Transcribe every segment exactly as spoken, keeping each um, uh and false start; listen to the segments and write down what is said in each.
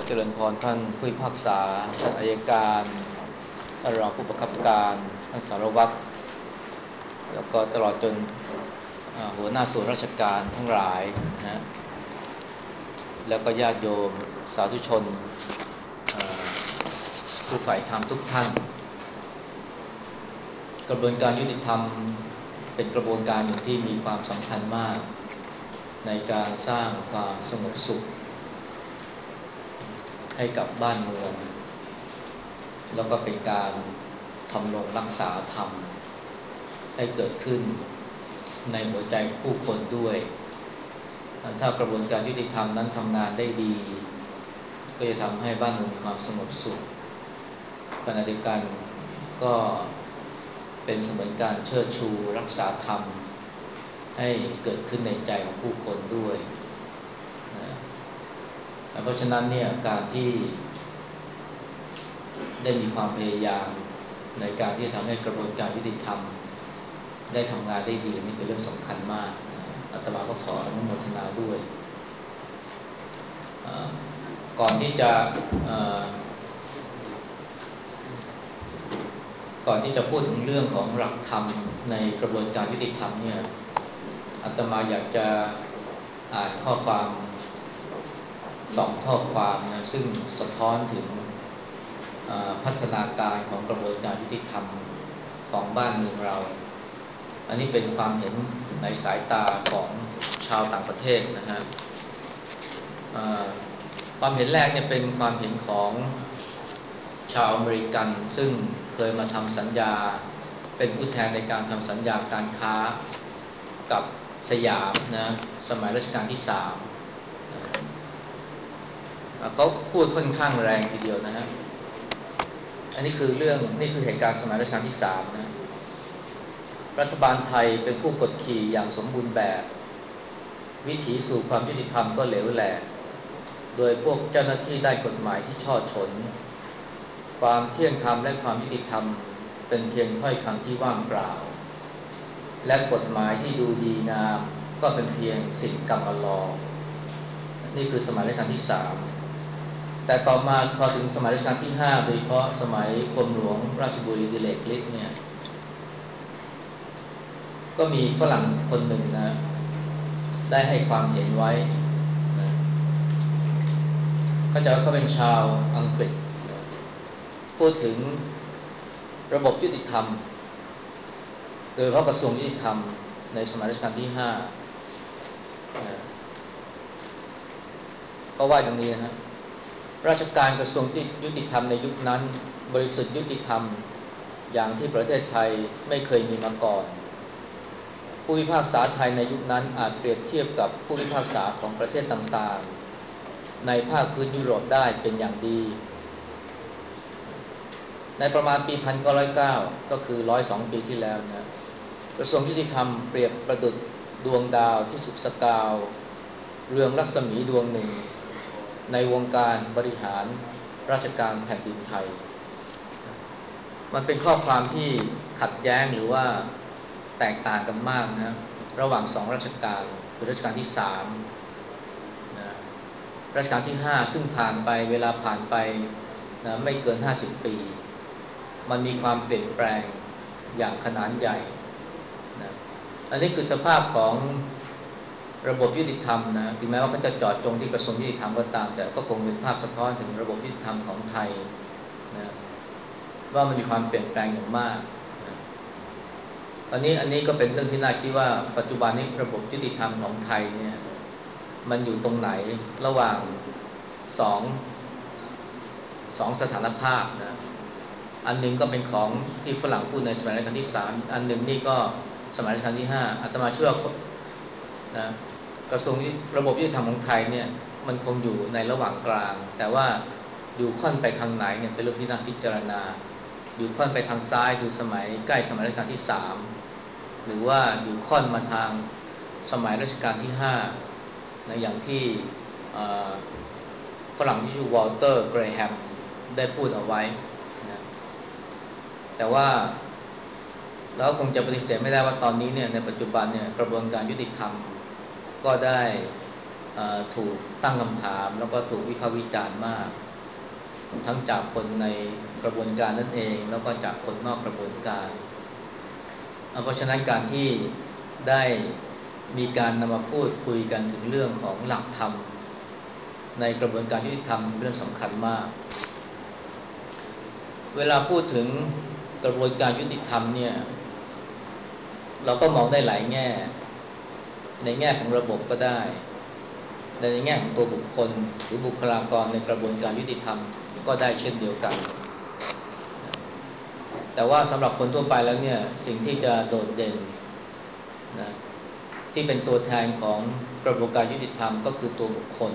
เจริญพรท่านผู้พิพากษาท่านอัยการท่านรองผู้บังคับการท่านสารวัตรแล้วก็ตลอดจนหัวหน้าส่วนราชการทั้งหลายนะฮะแล้วก็ญาติโยมสาธุชนผู้ใฝ่ธรรมทุกท่านกระบวนการยุติธรรมเป็นกระบวนการหนึ่งที่มีความสำคัญมากในการสร้างความสงบสุขให้กับบ้านเมืองแล้วก็เป็นการทำรงรักษาธรรมให้เกิดขึ้นในหัวใจผู้คนด้วยถ้ากระบวนการยุติธรรมนั้นทำงานได้ดีก็จะทำให้บ้านเมืองมีความสงบสุขขณะเดียวกันก็เป็นเสมือนการเชิดชูรักษาธรรมให้เกิดขึ้นในใจของผู้คนด้วยนะเพราะฉะนั้นเนี่ยการที่ได้มีความพยายามในการที่จะทำให้กระบวนการยุติธรรมได้ทำงานได้ดีนี่เป็นเรื่องสำคัญมากอาตมาก็ขออนุโมทนาด้วยก่อนที่จะก่อนที่จะพูดถึงเรื่องของหลักธรรมในกระบวนการยุติธรรมเนี่ยอาตมาอยากจะอ่านข้อความสองข้อความนะซึ่งสะท้อนถึงพัฒนาการของกระบวนการยุติธรรมของบ้านเมืองเราอันนี้เป็นความเห็นในสายตาของชาวต่างประเทศนะฮะความเห็นแรกเนี่ยเป็นความเห็นของชาวอเมริกันซึ่งเคยมาทำสัญญาเป็นผู้แทนในการทำสัญญาการค้ากับสยามนะสมัยรัชกาลที่สามเขาพูดค่อนข้างแรงทีเดียวนะฮะอันนี้คือเรื่องนี่คือเหตุการณ์สมัยรัชกาลที่สามนะรัฐบาลไทยเป็นผู้กดขี่อย่างสมบูรณ์แบบวิถีสู่ความยุติธรรมก็เหลวแหลกโดยพวกเจ้าหน้าที่ได้กฎหมายที่ช่อฉนความเที่ยงธรรมและความยุติธรรมเป็นเพียงถ้อยคำที่ว่างเปล่าและกฎหมายที่ดูดีงามก็เป็นเพียงสิ่งกำมะลอนี่คือสมัยรัชกาลที่สามแต่ต่อมาพอถึงสมัยรัชกาลที่ห้าโดยเฉพาะสมัยกรมหลวงราชบุรีดิเลกฤทธิ์เนี่ยก็มีฝรั่งคนหนึ่งนะได้ให้ความเห็นไว้นะเขาจะเขาเป็นชาวอังกฤษนะพูดถึงระบบยุติธรรมโดยเฉพาะกระทรวงยุติธรรมในสมัยรัชกาลที่ห้านะก็ว่าอย่างนี้นะฮะราชการกระทรวงยุติธรรมในยุคนั้นบริสุทธิ์ยุติธรรมอย่างที่ประเทศไทยไม่เคยมีมาก่อนผู้พิพากษาไทยในยุคนั้นอาจเปรียบเทียบกับผู้พิพากษาของประเทศต่างๆในภาคพื้นยุโรปได้เป็นอย่างดีในประมาณปีหนึ่งพันเก้าร้อยเก้าก็คือหนึ่งร้อยสองปีที่แล้วนะกระทรวงยุติธรรมเปรียบประดุจดวงดาวที่สุกสกาวเรืองรัศมีดวงหนึ่งในวงการบริหารราชการแผ่นดินไทยมันเป็นข้อความที่ขัดแย้งหรือว่าแตกต่างกันมากนะระหว่างสองรัชกาลคือรัชกาลที่สามนะรัชกาลที่ห้าซึ่งผ่านไปเวลาผ่านไปนะไม่เกินห้าสิบปีมันมีความเปลี่ยนแปลงอย่างขนาดใหญ่นะอันนี้คือสภาพของระบบยุติธรรมนะถึงแม้ว่าเขาจะเจาะจงที่กระทรวงยุติธรรมก็ตามแต่ก็คงเป็นภาพสะท้อนถึงระบบยุติธรรมของไทยนะว่ามันมีความเปลี่ยนแปลงอย่างมากนะอันนี้อันนี้ก็เป็นเรื่องที่น่าคิดว่าปัจจุบันนี้ระบบยุติธรรมของไทยเนี่ยมันอยู่ตรงไหนระหว่างสองสองสถานภาพนะอันหนึ่งก็เป็นของที่ฝรั่งพูดในสมัยรัชกาลที่สามอันหนึ่งนี่ก็สมัยรัชกาลที่ห้าอาตมาเชื่อนะกระทรวงระบบยุติธรรมของไทยเนี่ยมันคงอยู่ในระหว่างกลางแต่ว่าอยู่ค่อนไปทางไหนเนี่ยเป็นเรื่องที่น่าพิจารณาอยู่ค่อนไปทางซ้ายคือสมัยใกล้สมัยรัชกาลที่สามหรือว่าอยู่ค่อนมาทางสมัยรัชกาลที่ห้านะอย่างที่ฝรั่งที่ชื่อวอลเตอร์เกรแฮมได้พูดเอาไว้นะแต่ว่าแล้วคงจะปฏิเสธไม่ได้ว่าตอนนี้เนี่ยในปัจจุบันเนี่ยกระบวนการยุติธรรมก็ได้ถูกตั้งคำถามแล้วก็ถูกวิพากษ์วิจารณ์มากทั้งจากคนในกระบวนการนั่นเองแล้วก็จากคนนอกกระบวนการเพราะฉะนั้นการที่ได้มีการนำมาพูดคุยกันถึงเรื่องของหลักธรรมในกระบวนการยุติธรรมเป็นเรื่องสำคัญมากเวลาพูดถึงกระบวนการยุติธรรมเนี่ยเราก็มองได้หลายแง่ในแง่ของระบบก็ได้ในแง่ของตัวบุคคลหรือบุคลากรในกระบวนการยุติธรรมก็ได้เช่นเดียวกันแต่ว่าสำหรับคนทั่วไปแล้วเนี่ยสิ่งที่จะโดดเด่นนะที่เป็นตัวแทนของกระบวนการยุติธรรมก็คือตัวบุคคล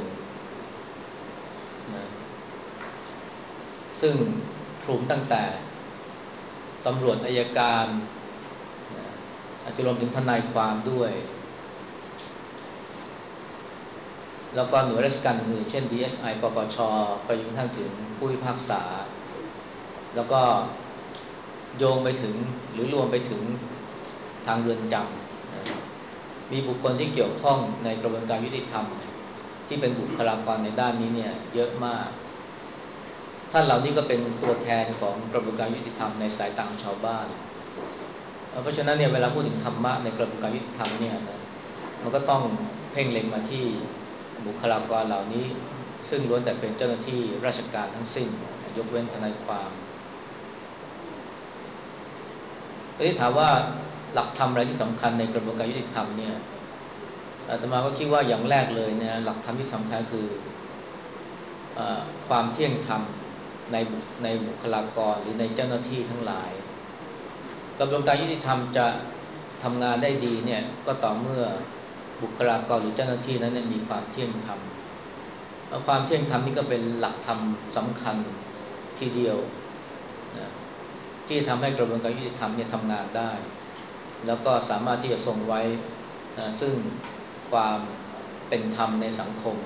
นะซึ่งคลุมตั้งแต่ตำรวจอัยการนะอาจจะรวมถึงทนายความด้วยแล้วก็หน่วยราชการอื่นเช่น ดี เอส ไอ ปปช.ไปจนกระทั่งถึงผู้พิพากษาแล้วก็โยงไปถึงหรือรวมไปถึงทางเรือนจำนะมีบุคคลที่เกี่ยวข้องในกระบวนการยุติธรรมที่เป็นบุคลากรในด้านนี้เนี่ยเยอะมากท่านเหล่านี้ก็เป็นตัวแทนของกระบวนการยุติธรรมในสายตาของชาวบ้านเพราะฉะนั้นเนี่ยเวลาพูดถึงธรรมะในกระบวนการยุติธรรมเนี่ยนะมันก็ต้องเพ่งเล็งมาที่บุคลากรเหล่านี้ซึ่งล้วนแต่เป็นเจ้าหน้าที่ราชการทั้งสิ้นยกเว้นทนายความทีนี้ถามว่าหลักธรรมอะไรที่สำคัญในกระบวนการยุติธรรมเนี่ยอาตมาก็คิดว่าอย่างแรกเลยเนี่ยหลักธรรมที่สำคัญคือความเที่ยงธรรมในในบุคลากรหรือในเจ้าหน้าที่ทั้งหลายกระบวนการยุติธรรมจะทำงานได้ดีเนี่ยก็ต่อเมื่อบุคลากรหรือเจ้าหน้าที่นั้นมีความเที่ยงธรรมความเที่ยงธรรมนี่ก็เป็นหลักธรรมสำคัญทีเดียวนะที่ทำให้กระบวนการยุติธรรมเนี่ยทำงานได้แล้วก็สามารถที่จะทรงไว้ซึ่งความเป็นธรรมในสังคม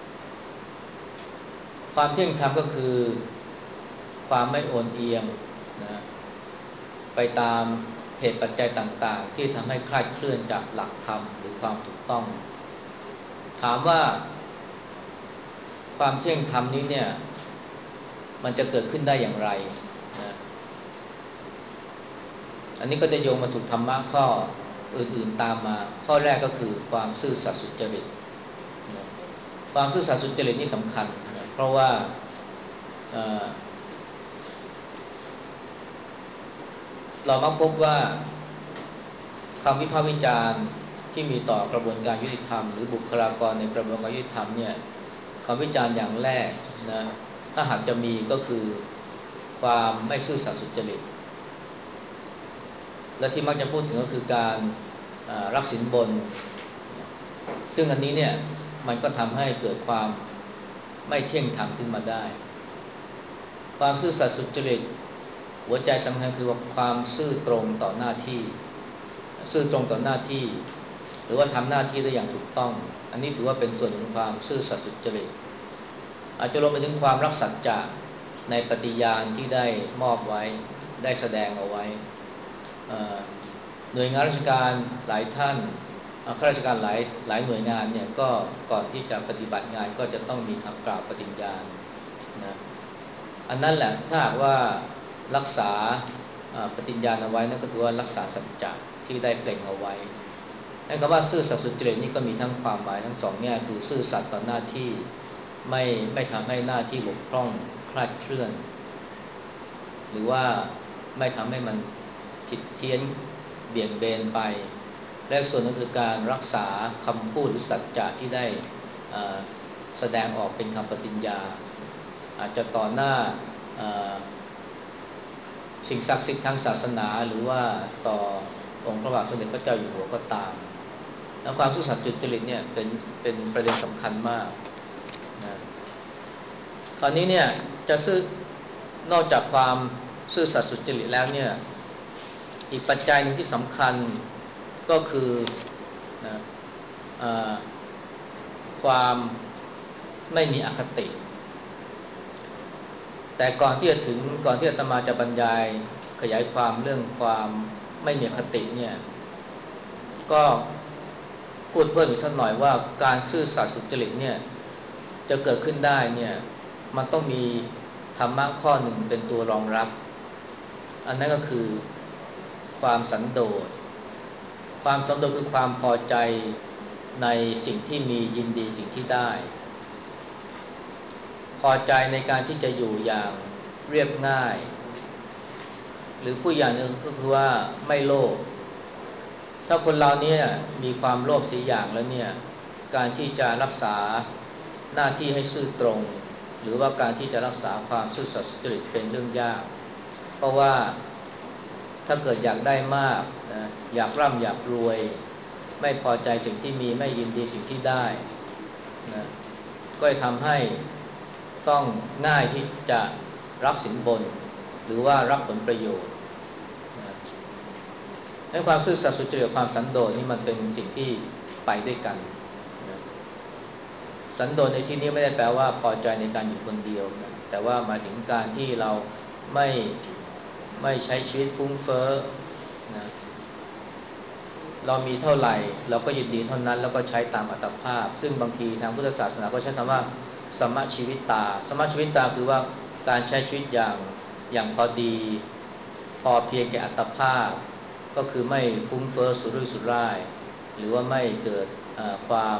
ความเที่ยงธรรมก็คือความไม่โอนเอียงนะไปตามเหตุปัจจัยต่างๆที่ทำให้คลาดเคลื่อนจากหลักธรรมหรือความถูกต้องถามว่าความเที่ยงธรรมนี้เนี่ยมันจะเกิดขึ้นได้อย่างไรนะอันนี้ก็จะโยงมาสู่ธรรมะข้ออื่นๆตามมาข้อแรกก็คือความซื่อสัตย์สุจริตนะความซื่อสัตย์สุจริตนี่สำคัญนะเพราะว่าเรามักพบว่าคำวิพากษ์วิจารณ์ที่มีต่อกระบวนการยุติธรรมหรือบุคลากรในกระบวนการยุติธรรมเนี่ยคำวิจารณ์อย่างแรกนะถ้าหากจะมีก็คือความไม่ซื่อสัตย์สุจริตและที่มักจะพูดถึงก็คือการรับสินบนซึ่งอันนี้เนี่ยมันก็ทำให้เกิดความไม่เที่ยงธรรมขึ้นมาได้ความซื่อสัตย์สุจริตหัวใจสำคัญคือว่าความซื่อตรงต่อหน้าที่ซื่อตรงต่อหน้าที่หรือว่าทำหน้าที่ได้อย่างถูกต้องอันนี้ถือว่าเป็นส่วนของความซื่อสัตย์สุจริตอาจจะรวมไปถึงความรักสัจจะในปฏิญาณที่ได้มอบไว้ได้แสดงเอาไว้หน่วยงานราชการหลายท่านข้าราชการหลายหลายหน่วยงานเนี่ยก็ก่อนที่จะปฏิบัติงานก็จะต้องมีคำกล่าวปฏิญาณนะอันนั้นแหละถ้าหากว่ารักษาปฏิญญาณเอาไว้นั่นก็ถือว่ารักษาสัจจะที่ได้เปล่งเอาไว้ให้คำว่าซื่อสัตย์สุจริตนี่ก็มีทั้งความหมายทั้งสองแง่คือซื่อสัตย์ต่อหน้าที่ไม่ไม่ทำให้หน้าที่บกพร่องคลาดเคลื่อนหรือว่าไม่ทำให้มันผิดเพี้ยนเบี่ยงเบนไปและส่วนนึงคือการรักษาคำพูดหรือสัจจะที่ได้แสดงออกเป็นคำปฏิญญาอาจจะต่อหน้าสิ่งศักดิ์สิทธิ์ทางศาสนาหรือว่าต่อองค์พระบาทสมเด็จพระเจ้าอยู่หัวก็ตามแล้วความซื่อสัตย์สุจริตเนี่ยเป็นเป็นประเด็นสำคัญมากนะคราวนี้เนี่ยจะซื่อนอกจากความซื่อสัตย์สุจริตแล้วเนี่ยอีกปัจจัยหนึ่งที่สำคัญก็คือนะความไม่มีอคติแต่ก่อนที่จะถึงก่อนที่อาตมาจะบรรยายขยายความเรื่องความไม่มีอคติเนี่ยก็พูดเพิ่มอีกสักหน่อยว่าการซื่อสัตย์สุจริตเนี่ยจะเกิดขึ้นได้เนี่ยมันต้องมีธรรมะข้อหนึ่งเป็นตัวรองรับอันนั้นก็คือความสันโดษความสันโดษคือความพอใจในสิ่งที่มียินดีสิ่งที่ได้พอใจในการที่จะอยู่อย่างเรียบง่ายหรือผู้อย่างหนึ่งก็คือว่าไม่โลภถ้าคนเราเนี่ยมีความโลภสีอย่างแล้วเนี่ยการที่จะรักษาหน้าที่ให้ซื่อตรงหรือว่าการที่จะรักษาความซื่อสัตย์สุจริตเป็นเรื่องยากเพราะว่าถ้าเกิดอยากได้มากนะอยากร่ำอยากรวยไม่พอใจสิ่งที่มีไม่ยินดีสิ่งที่ได้นะก็จะทำให้ต้องง่ายที่จะรับสินบนหรือว่ารับผลประโยชน์นะให้ความซื่อสัตย์สุจริตกับความสันโดษนี่มันเป็นสิ่งที่ไปด้วยกันนะสันโดษในที่นี้ไม่ได้แปลว่าพอใจในการอยู่คนเดียวนะแต่ว่าหมายถึงการที่เราไม่ไม่ใช้ชีวิตฟุ้งเฟ้อนะเรามีเท่าไหร่เราก็ยินดีเท่านั้นแล้วก็ใช้ตามอัตภาพซึ่งบางทีทางพุทธศาสนาก็ใช้คำว่าสมชีวิตตาสมชีวิตตาคือว่าการใช้ชีวิตอย่างอย่างพอดีพอเพียงแก่อัตภาพก็คือไม่ฟุ้งเฟ้อสุรุ่ยสุร่ายหรือว่าไม่เกิดความ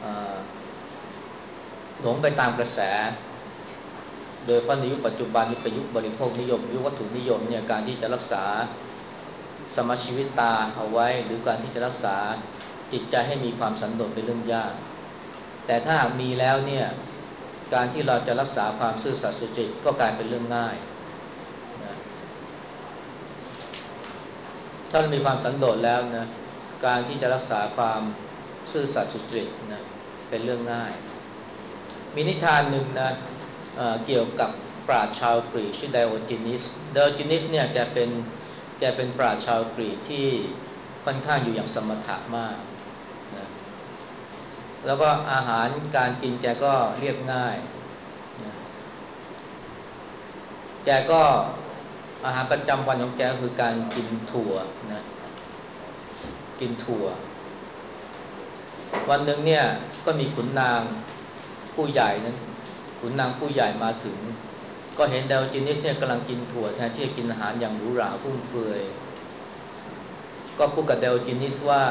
หลงไปตามกระแสโดยเพราะในยุคปัจจุบันนี้เป็นยุคบริโภคนิยมยุควัตถุนิยมเนี่ยการที่จะรักษาสมชีวิตตาเอาไว้หรือการที่จะรักษาจิตใจให้มีความสันโดษเป็นเรื่องยากแต่ถ้าหากมีแล้วเนี่ยการที่เราจะรักษาความซื่อสัตย์สุจริตก็กลายเป็นเรื่องง่ายนะถ้าเรามีความสันโดษแล้วนะการที่จะรักษาความซื่อสัตย์สุจริตนะเป็นเรื่องง่ายมีนิทานหนึ่งนะเเกี่ยวกับปราชญ์ชาวกรีกชื่อไดโอจินิสไดโอจินิสเนี่ยแกเป็นแกเป็นปราชญ์ชาวกรีกที่ค่อนข้างอยู่อย่างสมถะมากนะแล้วก็อาหารการกินแกก็เรียบง่ายนะแกก็อาหารประจำวันของแกคือการกินถั่วนะกินถั่ววันหนึ่งเนี่ยก็มีขุนนางผู้ใหญ่นั้นขุนนางผู้ใหญ่มาถึงก็เห็นไดโอจินิสเนี่ยกำลังกินถั่วแทนที่จะกินอาหารอย่างหรูหราฟุ่มเฟือยก็พูดกับไดโอจินิสว่า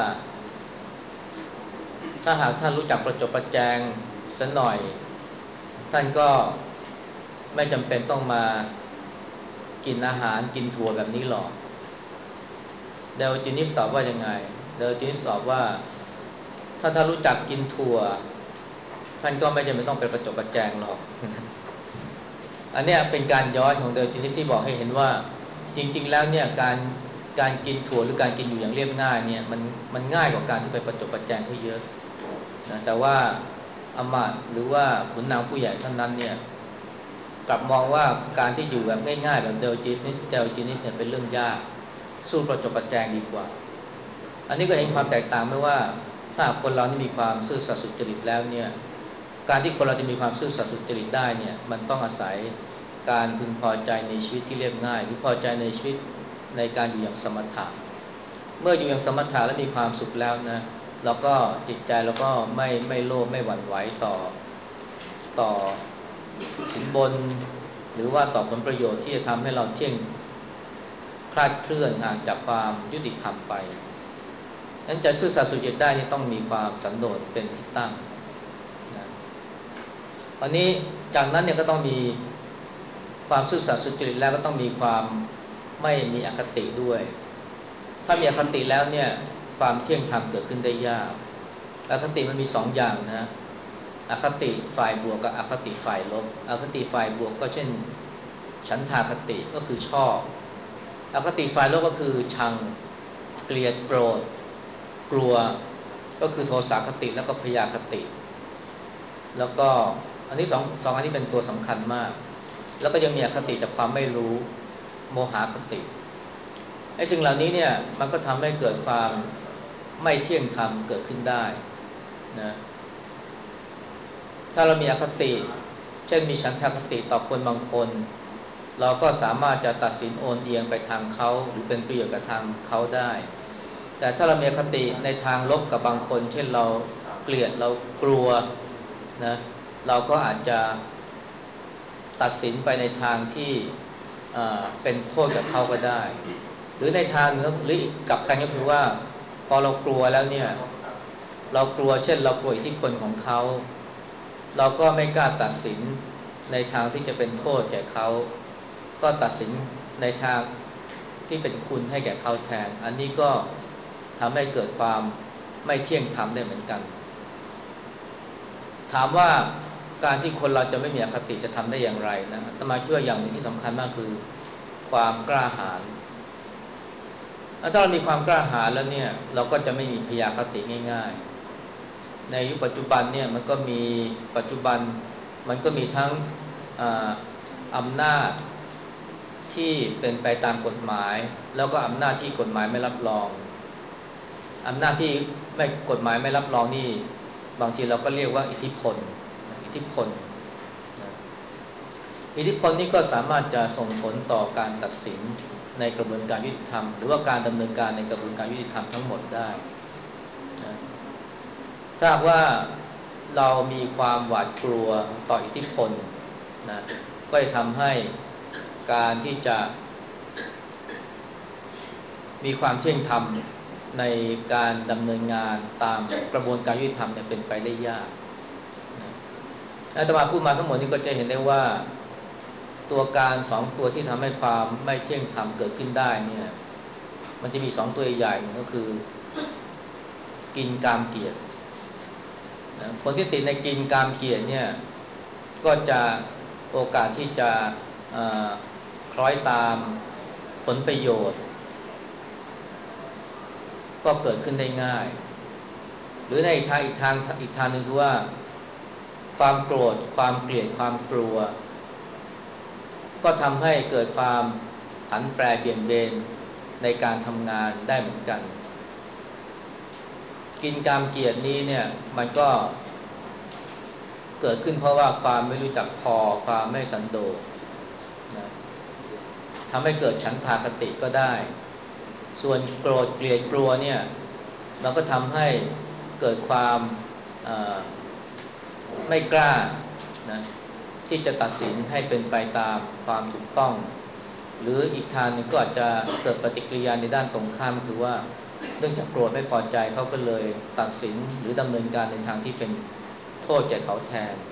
ถ้าหากท่านรู้จักประจบประแจงสักหน่อยท่านก็ไม่จำเป็นต้องมากินอาหารกินถั่วแบบนี้หรอกไดโอจินิสตอบว่ายังไงไดโอจินิสตอบว่าถ้าท่านรู้จักกินถั่วท่านก็ไม่จำเป็นต้องไปประจบประแจงหรอกอันนี้เป็นการย้อนของไดโอจินิสที่บอกให้เห็นว่าจริงๆแล้วเนี่ยการการกินถั่วหรือการกินอยู่อย่างเรียบง่ายเนี่ยมันมันง่ายกว่าการที่ไปประจบประแจงเขาเยอะนะแต่ว่าอมาตย์หรือว่าขุนนางผู้ใหญ่ท่านนั้นเนี่ยกลับมองว่าการที่อยู่แบบง่ายๆแบบเดลจิสนิสเดลจินิสเนี่ยเป็นเรื่องยากสู้ประจบประแจงดีกว่าอันนี้ก็เห็นความแตกต่างไม่ว่าถ้าคนเรานี่มีความซื่อสัตย์สุจริตแล้วเนี่ยการที่คนเราจะมีความซื่อสัตย์สุจริตได้เนี่ยมันต้องอาศัยการพึงพอใจในชีวิตที่เรียบง่ายหรือพอใจในชีวิตในการอยู่อย่างสมถะเมื่ออยู่อย่างสมถะและมีความสุขแล้วนะแล้วก็จิตใจแล้วก็ไม่ไม่โลภไม่หวั่นไหวต่อต่อสินบนหรือว่าต่อผลประโยชน์ที่จะทำให้เราเที่ยงคลาดเคลื่อนห่างจากความยุติธรรมไปนั้นจะซื่อสัตย์สุจริตได้นี่ต้องมีความสันโดษเป็นที่ตั้งนะอันนี้จากนั้นเนี่ยก็ต้องมีความซื่อสัตย์สุจริตแล้วก็ต้องมีความไม่มีอคติด้วยถ้ามีอคติแล้วเนี่ยความเที่ยงธรรมเกิดขึ้นได้ยากอคติมันมีสองอย่างนะอคติฝ่ายบวกกับอคติฝ่ายลบอคติฝ่ายบวกก็เช่นฉันทาคติก็คือชอบอคติฝ่ายลบก็คือชังเกลียดโกรธกลัวก็คือโทสะคติแล้วก็พยาคติแล้วก็อันนี้สองสองอันนี้เป็นตัวสำคัญมากแล้วก็ยังมีอคติจากความไม่รู้โมหคติไอ้สิ่งเหล่านี้เนี่ยมันก็ทำให้เกิดความไม่เที่ยงธรรมเกิดขึ้นได้นะถ้าเรามีอคติเช่นมีฉันทคติต่อคนบางคนเราก็สามารถจะตัดสินโอนเอียงไปทางเขาหรือเป็นประโยชน์กับทางเขาได้แต่ถ้าเรามีอคติในทางลบกับบางคนเช่นเราเกลียดเรากลัวนะเราก็อาจจะตัดสินไปในทางที่เป็นโทษกับเขาก็ได้หรือในทางหรือกลับกันก็คือว่าพอเรากลัวแล้วเนี่ยเรากลัวเช่นเรากลัวอิทธิพลของเขาเราก็ไม่กล้าตัดสินในทางที่จะเป็นโทษแก่เขาก็ตัดสินในทางที่เป็นคุณให้แก่เขาแทนอันนี้ก็ทำให้เกิดความไม่เที่ยงธรรมได้เหมือนกันถามว่าการที่คนเราจะไม่มีอคติจะทำได้อย่างไรนะอาตมาคิดว่าอย่างหนึ่งที่สำคัญมากคือความกล้าหาญถ้าเรามีความกล้าหาญแล้วเนี่ยเราก็จะไม่มีพยาคติง่ายๆในยุคปัจจุบันเนี่ยมันก็มีปัจจุบันมันก็มีทั้งอำนาจที่เป็นไปตามกฎหมายแล้วก็อำนาจที่กฎหมายไม่รับรองอำนาจที่ไม่กฎหมายไม่รับรองนี่บางทีเราก็เรียกว่าอิทธิพลอิทธิพลอิทธิพลนี้ก็สามารถจะส่งผลต่อการตัดสินในกระบวนการยุติธรรมหรือว่าการดำเนินการในกระบวนการยุติธรรมทั้งหมดได้นะถ้าว่าเรามีความหวาดกลัวต่ออิทธิพลนะก็จะทำให้การที่จะมีความเที่ยงธรรมในการดำเนินงานตามกระบวนการยุติธรรมเนี่ยเป็นไปได้ยากอาตมาพูดมาทั้งหมดนี้ก็จะเห็นได้ว่าตัวการสองตัวที่ทำให้ความไม่เที่ยงธรรมเกิดขึ้นได้เนี่ยมันจะมีสองตัวใหญ่ก็คือกินกามเกียรติคนที่ติดในกินกามเกียรติเนี่ยก็จะโอกาสที่จะคล้อยตามผลประโยชน์ก็เกิดขึ้นได้ง่ายหรือในอีกทางอีกทางอีกทางหนึ่งคือว่าความโกรธความเกลียดความกลัวก็ทำให้เกิดความผันแปรเปลี่ยนเบนในการทำงานได้เหมือนกันกินกามเกียรตินี้เนี่ยมันก็เกิดขึ้นเพราะว่าความไม่รู้จักพอความไม่สันโดษนะทำให้เกิดฉันทาคติก็ได้ส่วนโกรธเกลียดกลัวเนี่ยมันก็ทำให้เกิดความไม่กล้านะที่จะตัดสินให้เป็นไปตามความถูกต้องหรืออีกทางนึงก็อาจจะเกิดปฏิกิริยาในด้านตรงข้ามคือว่าเนื่องจากโกรธไม่พอใจเขาก็เลยตัดสินหรือดำเนินการในทางที่เป็นโทษแก่เขาแทน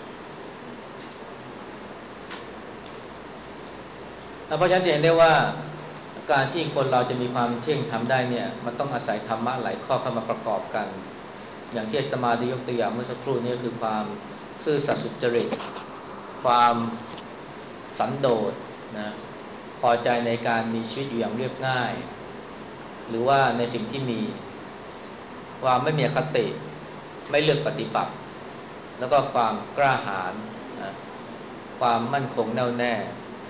เพราะฉะนั้นจะเห็นได้ว่าการที่คนเราจะมีความเที่ยงธรรมได้เนี่ยมันต้องอาศัยธรรมะหลายข้อเข้ามาประกอบกันอย่างที่อาตมาได้ยกตัวอย่างเมื่อสักครู่นี้คือความซื่อสัตย์สุจริตความสันโดษนะพอใจในการมีชีวิตอยู่อย่างเรียบง่ายหรือว่าในสิ่งที่มีความไม่มีอคติไม่เลือกปฏิบัติแล้วก็ความกล้าหาญนะความมั่นคงแน่วแน่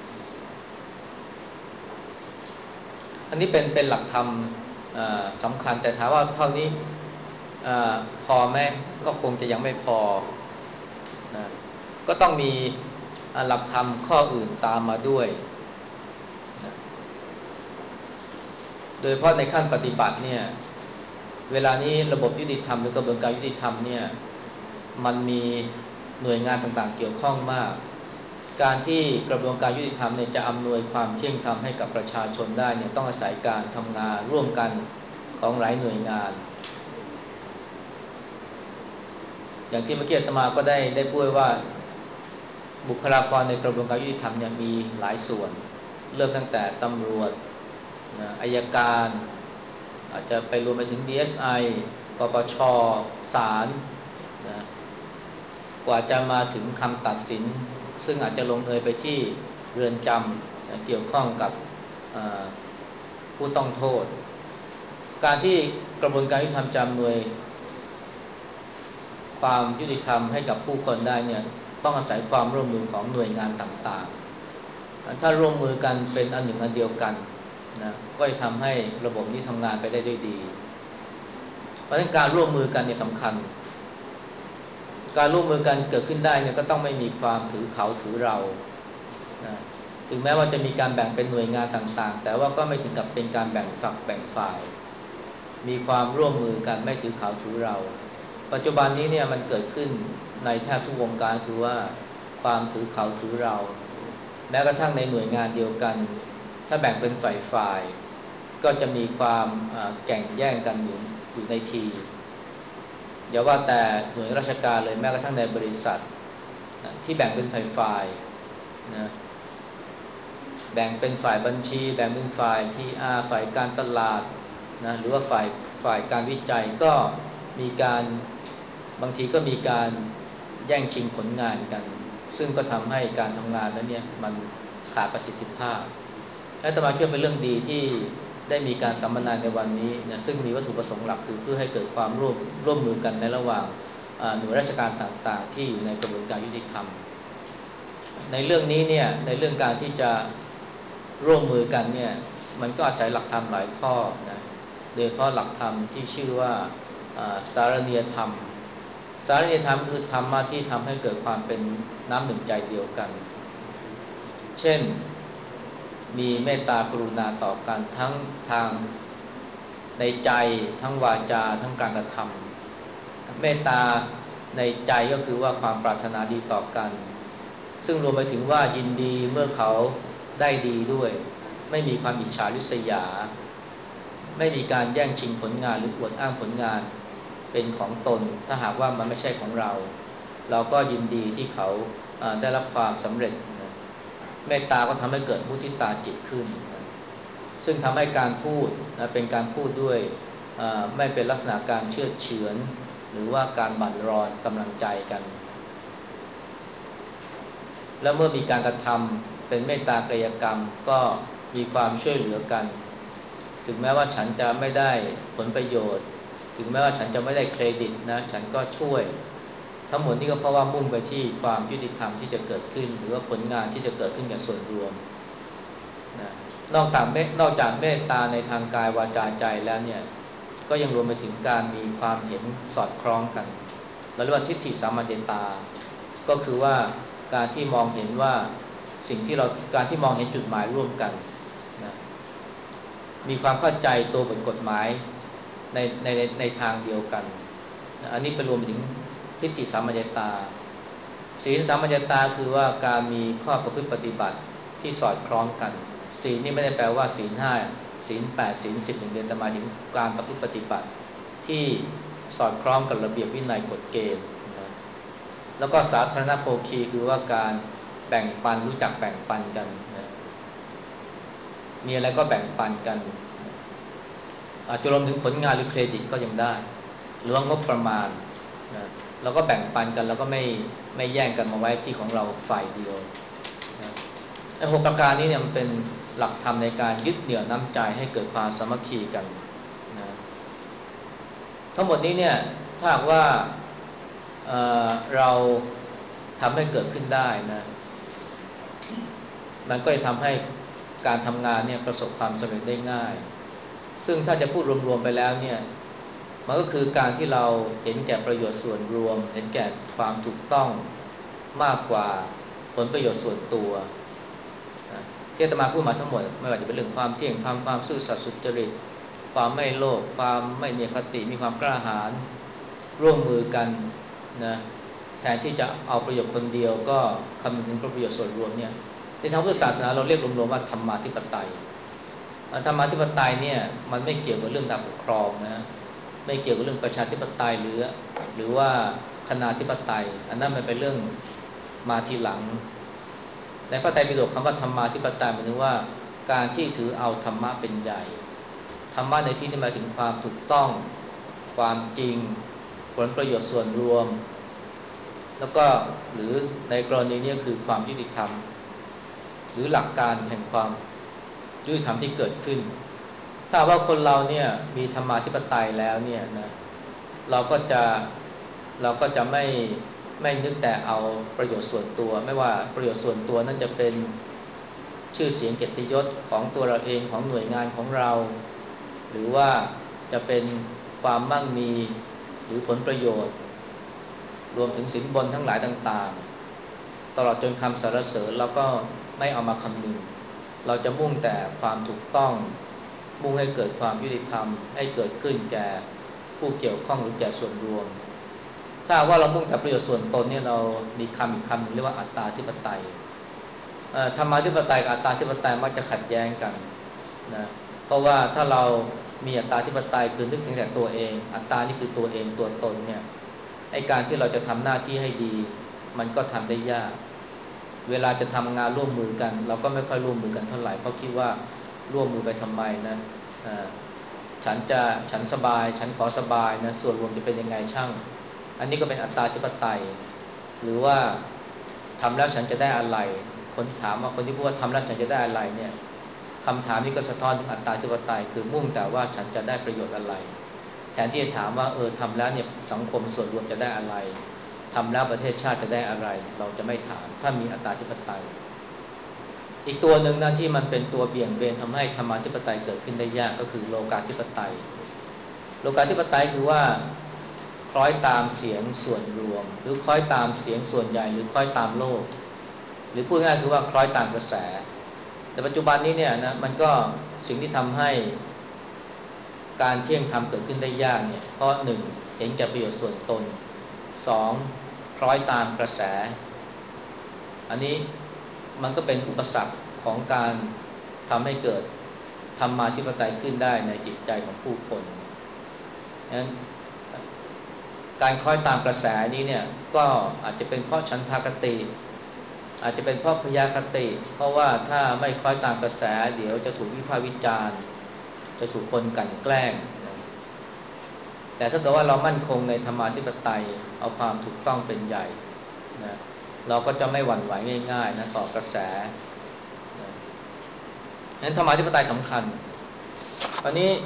อันนี้เป็นเป็นหลักธรรมสำคัญแต่ถามว่าเท่านี้พอไหมก็คงจะยังไม่พอนะก็ต้องมีหลักธรรมข้ออื่นตามมาด้วยนะโดยเฉพาะในขั้นปฏิบัติเนี่ยเวลานี้ระบบยุติธรรมหรือกระบวนการยุติธรรมเนี่ยมันมีหน่วยงานต่างๆเกี่ยวข้องมากการที่กระบวนการยุติธรรมเนี่ยจะอำนวยความเที่ยงธรรมให้กับประชาชนได้เนี่ยต้องอาศัยการทำงานร่วมกันของหลายหน่วยงานอย่างที่เมื่อกี้อาตมาก็ได้ได้พูดว่าบุคลากรในกระบวนการยุติธรรมเนี่ยมีหลายส่วนเริ่มตั้งแต่ตำรวจนะอัยการอาจจะไปรวมไปถึง ดี เอส ไอ ปปช.ศาลนะกว่าจะมาถึงคำตัดสินซึ่งอาจจะลงเอยไปที่เรือนจำนะเกี่ยวข้องกับผู้ต้องโทษการที่กระบวนการยุติธรรมจะอำนวยความยุติธรรมให้กับผู้คนได้เนี่ยต้องอาศัยความร่วมมือของหน่วยงานต่างๆถ้าร่วมมือกันเป็นอันหนึ่งอันเดียวกันนะก็จะทำให้ระบบนี้ทำงานไปได้ด้วยดีเพราะฉะนั้นการร่วมมือกันเนี่ยสำคัญการร่วมมือกันเกิดขึ้นได้เนี่ยก็ต้องไม่มีความถือเขาถือเรานะถึงแม้ว่าจะมีการแบ่งเป็นหน่วยงานต่างๆแต่ว่าก็ไม่ถึงกับเป็นการแบ่งฝักแบ่งฝ่ายมีความร่วมมือกันไม่ถือเขาถือเราปัจจุบันนี้เนี่ยมันเกิดขึ้นในแทบทุกวงการคือว่าความถือเขาถือเราแม้กระทั่งในหน่วยงานเดียวกันถ้าแบ่งเป็นฝ่ายฝ่ายก็จะมีความแข่งแย่งกันอยู่อยู่ในทีอย่าว่าแต่หน่วยราชการเลยแม้กระทั่งในบริษัทที่แบ่งเป็นฝ่ายฝ่ายนะแบ่งเป็นฝ่ายบัญชีแบ่งเป็นฝ่าย พี อาร์ ฝ่ายการตลาดนะหรือว่าฝ่ายฝ่ายการวิจัยก็มีการบางทีก็มีการแย่งชิงผลงานกันซึ่งก็ทำให้การทำงานนั้นเนี่ยมันขาดประสิทธิภาพและต่อมาคิดว่าเป็นเรื่องดีที่ได้มีการสัมมนาในวันนี้นะซึ่งมีวัตถุประสงค์หลักคือเพื่อให้เกิดความร่วมร่วมมือกันในระหว่างหน่วยราชการต่างๆที่อยู่ในกระบวนการยุติธรรมในเรื่องนี้เนี่ยในเรื่องการที่จะร่วมมือกันเนี่ยมันก็อาศัยหลักธรรมหลายข้อนะโดยเฉพาะหลักธรรมที่ชื่อว่าสารณียธรรมสารณียธรรมคือธรรมะที่ทำให้เกิดความเป็นน้ำหนึ่งใจเดียวกันเช่นมีเมตตากรุณาต่อกันทั้งทางในใจทั้งวาจาทั้งการกระทำเมตตาในใจก็คือว่าความปรารถนาดีต่อกันซึ่งรวมไปถึงว่ายินดีเมื่อเขาได้ดีด้วยไม่มีความอิจฉาริษยาไม่มีการแย่งชิงผลงานหรืออวดอ้างผลงานเป็นของตนถ้าหากว่ามันไม่ใช่ของเราเราก็ยินดีที่เขาได้รับความสำเร็จเมตตาก็ทำให้เกิดมุทิตาจิตขึ้นซึ่งทำให้การพูดเป็นการพูดด้วยไม่เป็นลักษณะการเชื่อเฉือนหรือว่าการบั่นรอนกำลังใจกันแล้วเมื่อมีการกระทำเป็นเมตตากายกรรมก็มีความช่วยเหลือกันถึงแม้ว่าฉันจะไม่ได้ผลประโยชน์ถึงแม้ว่าฉันจะไม่ได้เครดิตนะฉันก็ช่วยทั้งหมดนี้ก็เพราะว่ามุ่งไปที่ความยุติธรรมที่จะเกิดขึ้นหรือว่าผลงานที่จะเกิดขึ้นกับส่วนรวมนะนอกจากเมตนอกจากเมตตาในทางกายวาจาใจแล้วเนี่ยก็ยังรวมไปถึงการมีความเห็นสอดคล้องกันเราเรียกว่าทิฏฐิสามัญญตาก็คือว่าการที่มองเห็นว่าสิ่งที่เราการที่มองเห็นจุดหมายร่วมกันนะมีความเข้าใจตัวบทกฎหมายในในในทางเดียวกันนะอันนี้ไปรวมไปถึงทิฏฐิสามัญญตาศีลสามัญญตาคือว่าการมีข้อประพฤติปฏิบัติที่สอดคล้องกันศีลนี่ไม่ได้แปลว่าศีลห้าศีลแปดศีลสิบอย่างเดียวแต่หมายถึงการประพฤติปฏิบัติที่สอดคล้องกับระเบียบวินัยกฎเกณฑ์นะแล้วก็สาธารณโภคีคือว่าการแบ่งปันรู้จักแบ่งปันกันนะมีอะไรก็แบ่งปันกันอาจจะรวมถึงผลงานหรือเครดิตก็ยังได้หรือว่างบประมาณนะเราก็แบ่งปันกันแล้วก็ไม่ไม่แย่งกันมาไว้ที่ของเราฝ่ายเดียวนะไอ้หกประการนี้เนี่ยมันเป็นหลักธรรมในการยึดเหนี่ยวน้ำใจให้เกิดความสามัคคีกันนะทั้งหมดนี้เนี่ยถ้าหากว่า เอ่อ เราทำให้เกิดขึ้นได้นะมันก็จะทำให้การทำงานเนี่ยประสบความสำเร็จได้ง่ายซึ่งถ้าจะพูดรวมๆไปแล้วเนี่ยมันก็คือการที่เราเห็นแก่ประโยชน์ส่วนรวมเห็นแก่ความถูกต้องมากกว่าผลประโยชน์ส่วนตัวที่อาตมาพูดมาทั้งหมดไม่ว่าจะเป็นเรื่องความเที่ยงธรรมความซื่อสัตย์สุจริตความไม่โลภความไม่มีอคติมีความกล้าหาญร่วมมือกันนะแทนที่จะเอาประโยชน์คนเดียวก็คำนึงถึงประโยชน์ส่วนรวมเนี่ยในทางพุทธศาสนาเราเรียกรวมๆว่าธรรมาธิปไตยธรรมาธิปไตยเนี่ยมันไม่เกี่ยวกับเรื่องการปกครองนะไม่เกี่ยวกับเรื่องประชาธิปไตยหรือหรือว่าคณาธิปไตยอันนั้นมันเป็นเรื่องมาทีหลังในพระไตรปิฎกคำว่าธรรมาธิปไตยหมายถึงว่าการที่ถือเอาธรรมะเป็นใหญ่ธรรมะในที่นี้หมายถึงความถูกต้องความจริงผลประโยชน์ส่วนรวมแล้วก็หรือในกรณีนี้คือความยุติธรรมหรือหลักการแห่งความยุติธรรมที่เกิดขึ้นถ้าว่าคนเราเนี่ยมีธรรมาธิปไตยแล้วเนี่ยนะเราก็จะเราก็จะไม่ไม่นึกแต่เอาประโยชน์ส่วนตัวไม่ว่าประโยชน์ส่วนตัวนั่นจะเป็นชื่อเสียงเกียรติยศของตัวเราเองของหน่วยงานของเราหรือว่าจะเป็นความมั่งมีหรือผลประโยชน์รวมถึงสินบนทั้งหลายต่างๆตลอดจนคำสรรเสริญเราก็ไม่เอามาคำนึงเราจะมุ่งแต่ความถูกต้องมุ่งให้เกิดความยุติธรรมให้เกิดขึ้นแก่ผู้เกี่ยวข้องหรือแก่ส่วนรวมถ้าว่าเรามุ่งแต่ประโยชน์ส่วนตนเนี่ยเรามีคำอีกคำหนึ่งเรียกว่าอัตตาธิปไตยธรรมาธิปไตยกับอัตตาธิปไตยมักจะขัดแย้งกันนะเพราะว่าถ้าเรามีอัตตาธิปไตยคือนึกถึงแต่ตัวเองอัตตานี่คือตัวเองตัวตนเนี่ยไอ้การที่เราจะทำหน้าที่ให้ดีมันก็ทำได้ยากเวลาจะทำงานร่วมมือกันเราก็ไม่ค่อยร่วมมือกันเท่าไหร่เพราะคิดว่าร่วมมือไปทำไมนะฉันจะฉันสบายฉันขอสบายนะส่วนรวมจะเป็นยังไงช่างอันนี้ก็เป็นอัตตาธิปไตยหรือว่าทำแล้วฉันจะได้อะไรคนที่ถามว่าคนที่พูดว่าทำแล้วฉันจะได้อะไรเนี่ยคำถามนี้ก็สะท้อนถึงอัตตาธิปไตยคือมุ่งแต่ว่าฉันจะได้ประโยชน์อะไรแทนที่จะถามว่าเออทำแล้วเนี่ยสังคมส่วนรวมจะได้อะไรทำแล้วประเทศชาติจะได้อะไรเราจะไม่ถามถ้ามีอัตตาธิปไตยอีกตัวหนึ่งนะที่มันเป็นตัวเบี่ยงเบนทำให้ธรรมาธิปไตยเกิดขึ้นได้ยากก็คือโลกาธิปไตยโลกาธิปไตยคือว่าคล้อยตามเสียงส่วนรวมหรือคล้อยตามเสียงส่วนใหญ่หรือคล้อยตามโลกหรือพูดง่ายคือว่าคล้อยตามกระแสแต่ปัจจุบันนี้เนี่ยนะมันก็สิ่งที่ทำให้การเที่ยงธรรมเกิดขึ้นได้ยากเนี่ยเพราะหนึ่งเห็นแก่ประโยชน์ส่วนตนสองคล้อยตามกระแสอันนี้มันก็เป็นอุปสรรคของการทำให้เกิดธรรมาธิปไตยขึ้นได้ในจิตใจของผู้คนนั้นการคล้อยตามกระแสนี้เนี่ยก็อาจจะเป็นเพราะฉันทากติอาจจะเป็นเพราะพยาคติเพราะว่าถ้าไม่คล้อยตามกระแสเดี๋ยวจะถูกวิพากษ์วิจารณ์จะถูกคนกลั่นแกล้งแต่ถ้าเกิดว่าเรามั่นคงในธรรมาธิปไตยเอาความถูกต้องเป็นใหญ่นะเราก็จะไม่หวั่นไหวง่ายๆนะต่อกระแสนะนั้นธรรมาธิปไตยสำคัญตอนนี้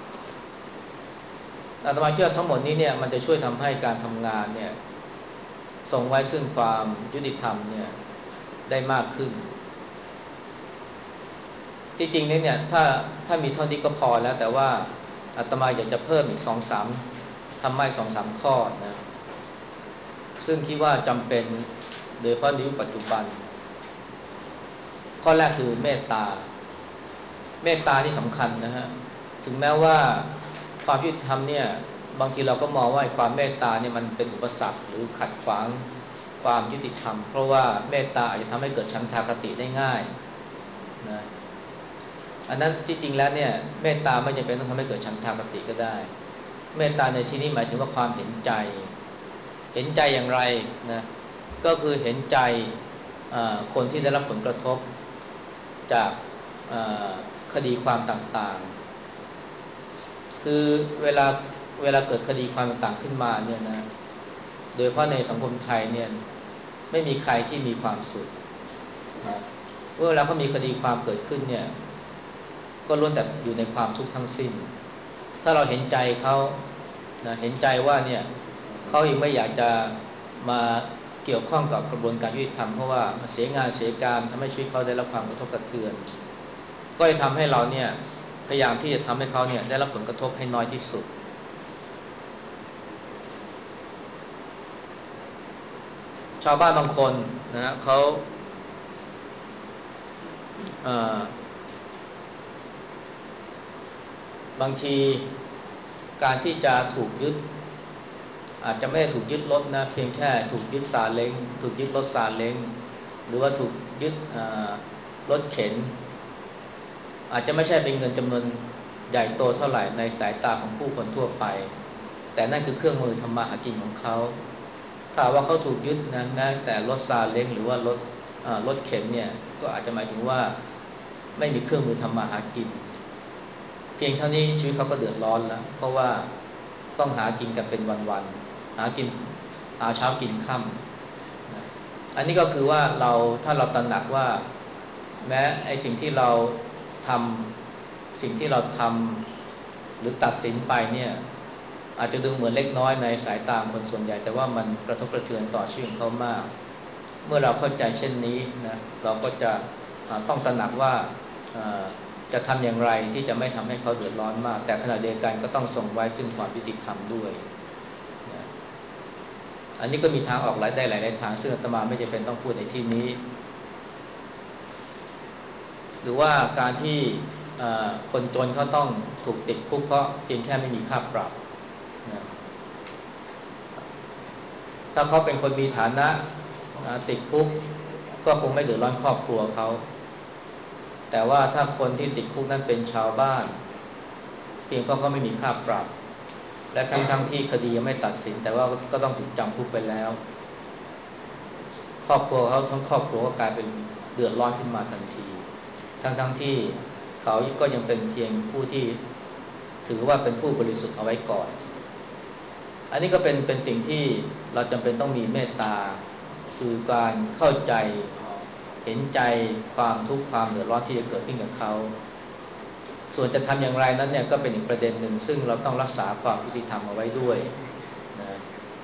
อาตมาเชื่อทั้งหมดนี้เนี่ยมันจะช่วยทำให้การทำงานเนี่ยส่งไว้ซึ่งความยุติธรรมเนี่ยได้มากขึ้นที่จริงเนี่ยถ้าถ้ามีเท่านี้ก็พอแล้วแต่ว่าอาตมาอยากจะเพิ่มอีกสองสามทำให้สองสามข้อนะซึ่งคิดว่าจำเป็นโดยเฉพาะในยุคปัจจุบันข้อแรกคือเมตตาเมตตานี่สำคัญนะฮะถึงแม้ว่าความยุติธรรมเนี่ยบางทีเราก็มองว่าความเมตตาเนี่ยมันเป็นอุปสรรคหรือขัดขวางความยุติธรรมเพราะว่าเมตตาอาจจะทำให้เกิดฉันทากติได้ง่ายนะอันนั้นที่จริงแล้วเนี่ยเมตตาไม่จำเป็นต้องทำให้เกิดฉันทากติก็ได้เมตตาในที่นี้หมายถึงว่าความเห็นใจเห็นใจอย่างไรนะก็คือเห็นใจคนที่ได้รับผลกระทบจากคดีความต่างๆคือเวลาเวลาเกิดคดีความต่างๆขึ้นมาเนี่ยนะโดยเฉพาะในสังคมไทยเนี่ยไม่มีใครที่มีความสุขนะเมื่อเวลาเขามีคดีความเกิดขึ้นเนี่ยก็ล้วนแต่อยู่ในความทุกข์ทั้งสิ้นถ้าเราเห็นใจเขานะเห็นใจว่าเนี่ยเขาเองไม่อยากจะมาเกี่ยวข้องกับกระบวนการยุติธรรมเพราะว่าเสียงานเสียการทำให้ชีวิตเขาได้รับความกระทบกระเทือนก็จะทำให้เราเนี่ยพยายามที่จะทำให้เขาเนี่ยได้รับผลกระทบให้น้อยที่สุดชาวบ้านบางคนนะฮะเขาเอ่อบางทีการที่จะถูกยึดอาจจะไม่ได้ถูกยึดรถนะเพียงแค่ถูกยึดซาเล้งถูกยึดรถซาเล้งหรือว่าถูกยึดรถเข็นอาจจะไม่ใช่เป็นเงินจำนวนใหญ่โตเท่าไหร่ในสายตาของผู้คนทั่วไปแต่นั่นคือเครื่องมือทำมาหากินของเขาถ้าว่าเขาถูกยึดนะแม้แต่รถซาเล้งหรือว่ารถรถเข็นเนี่ยก็อาจจะหมายถึงว่าไม่มีเครื่องมือทำมาหากินเพียงเท่านี้ชีวิตเขาก็เดือดร้อนแล้วเพราะว่าต้องหากินกันเป็นวันๆหากินหาเช้ากินค่ำอันนี้ก็คือว่าเราถ้าเราตระหนักว่าแม้ไอ้สิ่งที่เราทำสิ่งที่เราทำหรือตัดสินไปเนี่ยอาจจะดูเหมือนเล็กน้อยในสายตาคนส่วนใหญ่แต่ว่ามันกระทบกระเทือนต่อชีวิตของเขามากเมื่อเราเข้าใจเช่นนี้นะเราก็จะต้องตระหนักว่าจะทำอย่างไรที่จะไม่ทำให้เขาเดือดร้อนมากแต่ขณะเดียวกันก็ต้องทรงไว้ซึ่งความยุติธรรมด้วยนะอันนี้ก็มีทางออกหลายได้หลายทางซึ่งอาตมาไม่จำเป็นต้องพูดในที่นี้หรือว่าการที่คนจนเขาต้องถูกติดคุกเพราะเพียงแค่ไม่มีค่าปรับนะถ้าเขาเป็นคนมีฐานะติดคุกก็คงไม่เดือดร้อนครอบครัวเขาแต่ว่าถ้าคนที่ติดคุกนั้นเป็นชาวบ้านเพียงเพราะเขาไม่มีค่าปรับและทั้งๆที่คดียังไม่ตัดสินแต่ว่าก็ต้องถูกจำคุกไปแล้วครอบครัวเขาทั้งครอบครัวก็กลายเป็นเดือดร้อนขึ้นมาทันทีทั้งๆที่เขาก็ยังเป็นเพียงผู้ที่ถือว่าเป็นผู้บริสุทธิ์เอาไว้ก่อนอันนี้ก็เป็นเป็นสิ่งที่เราจำเป็นต้องมีเมตตาคือการเข้าใจเห็นใจความทุกข์ความเดือดร้อนที่จะเกิดขึ้นกับเขาส่วนจะทำอย่างไรนั้นเนี่ยก็เป็นอีกประเด็นหนึ่งซึ่งเราต้องรักษาความยุติธรรมเอาไว้ด้วยนะ